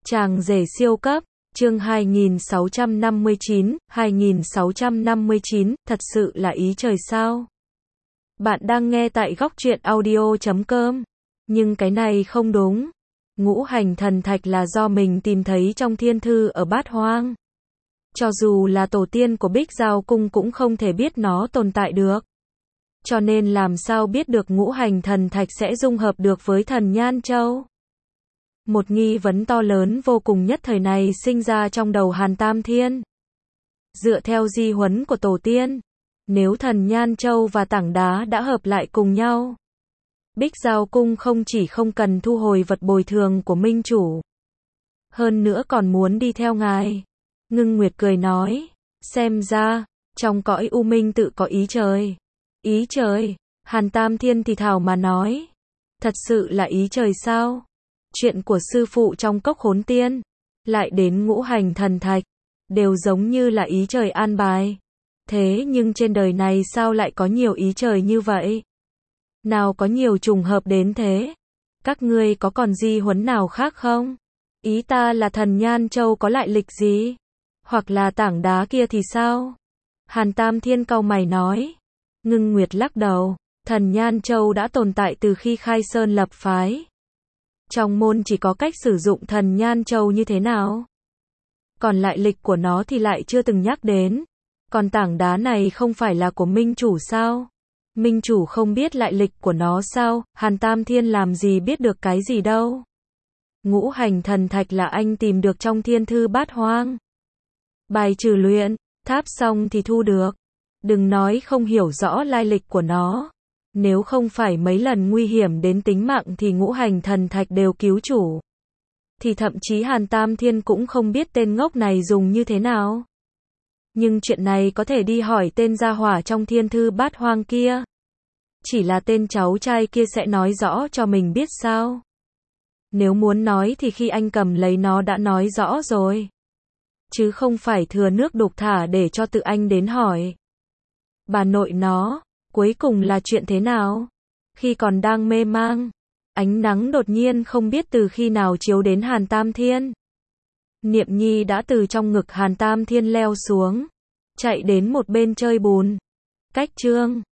Chàng rể siêu cấp, chương 2659, thật sự là ý trời sao? Bạn đang nghe tại góc truyện audio.com. Nhưng cái này không đúng. Ngũ hành thần thạch là do mình tìm thấy trong thiên thư ở Bát Hoang. Cho dù là tổ tiên của Bích Giao Cung cũng không thể biết nó tồn tại được. Cho nên làm sao biết được ngũ hành thần thạch sẽ dung hợp được với thần Nhan Châu? Một nghi vấn to lớn vô cùng nhất thời này sinh ra trong đầu Hàn Tam Thiên. Dựa theo di huấn của tổ tiên, nếu thần Nhan Châu và tảng đá đã hợp lại cùng nhau, Bích Giao Cung không chỉ không cần thu hồi vật bồi thường của minh chủ, hơn nữa còn muốn đi theo ngài. Ngưng Nguyệt cười nói, xem ra, trong cõi u minh tự có ý trời. Ý trời? Hàn Tam Thiên thì thào mà nói, thật sự là ý trời sao? Chuyện của sư phụ trong cốc khốn tiên, lại đến ngũ hành thần thạch, đều giống như là ý trời an bài. Thế nhưng trên đời này sao lại có nhiều ý trời như vậy? Nào có nhiều trùng hợp đến thế? Các ngươi có còn di huấn nào khác không? Ý ta là thần Nhan Châu có lại lịch gì? Hoặc là tảng đá kia thì sao? Hàn Tam Thiên cau mày nói. Ngưng Nguyệt lắc đầu, thần Nhan Châu đã tồn tại từ khi khai sơn lập phái. Trong môn chỉ có cách sử dụng thần Nhan Châu như thế nào. Còn lại lịch của nó thì lại chưa từng nhắc đến. Còn tảng đá này không phải là của minh chủ sao? Minh chủ không biết lại lịch của nó sao? Hàn Tam Thiên làm gì biết được cái gì đâu. Ngũ hành thần thạch là anh tìm được trong thiên thư Bát Hoang. Bài trừ luyện, tháp xong thì thu được. Đừng nói không hiểu rõ lai lịch của nó. Nếu không phải mấy lần nguy hiểm đến tính mạng thì ngũ hành thần thạch đều cứu chủ. Thì thậm chí Hàn Tam Thiên cũng không biết tên ngốc này dùng như thế nào. Nhưng chuyện này có thể đi hỏi tên gia hỏa trong thiên thư Bát Hoang kia. Chỉ là tên cháu trai kia sẽ nói rõ cho mình biết sao. Nếu muốn nói thì khi anh cầm lấy nó đã nói rõ rồi. Chứ không phải thừa nước đục thả để cho tự anh đến hỏi. Bà nội nó, cuối cùng là chuyện thế nào? Khi còn đang mê mang, ánh nắng đột nhiên không biết từ khi nào chiếu đến Hàn Tam Thiên. Niệm Nhi đã từ trong ngực Hàn Tam Thiên leo xuống, chạy đến một bên chơi bùn. Cách chương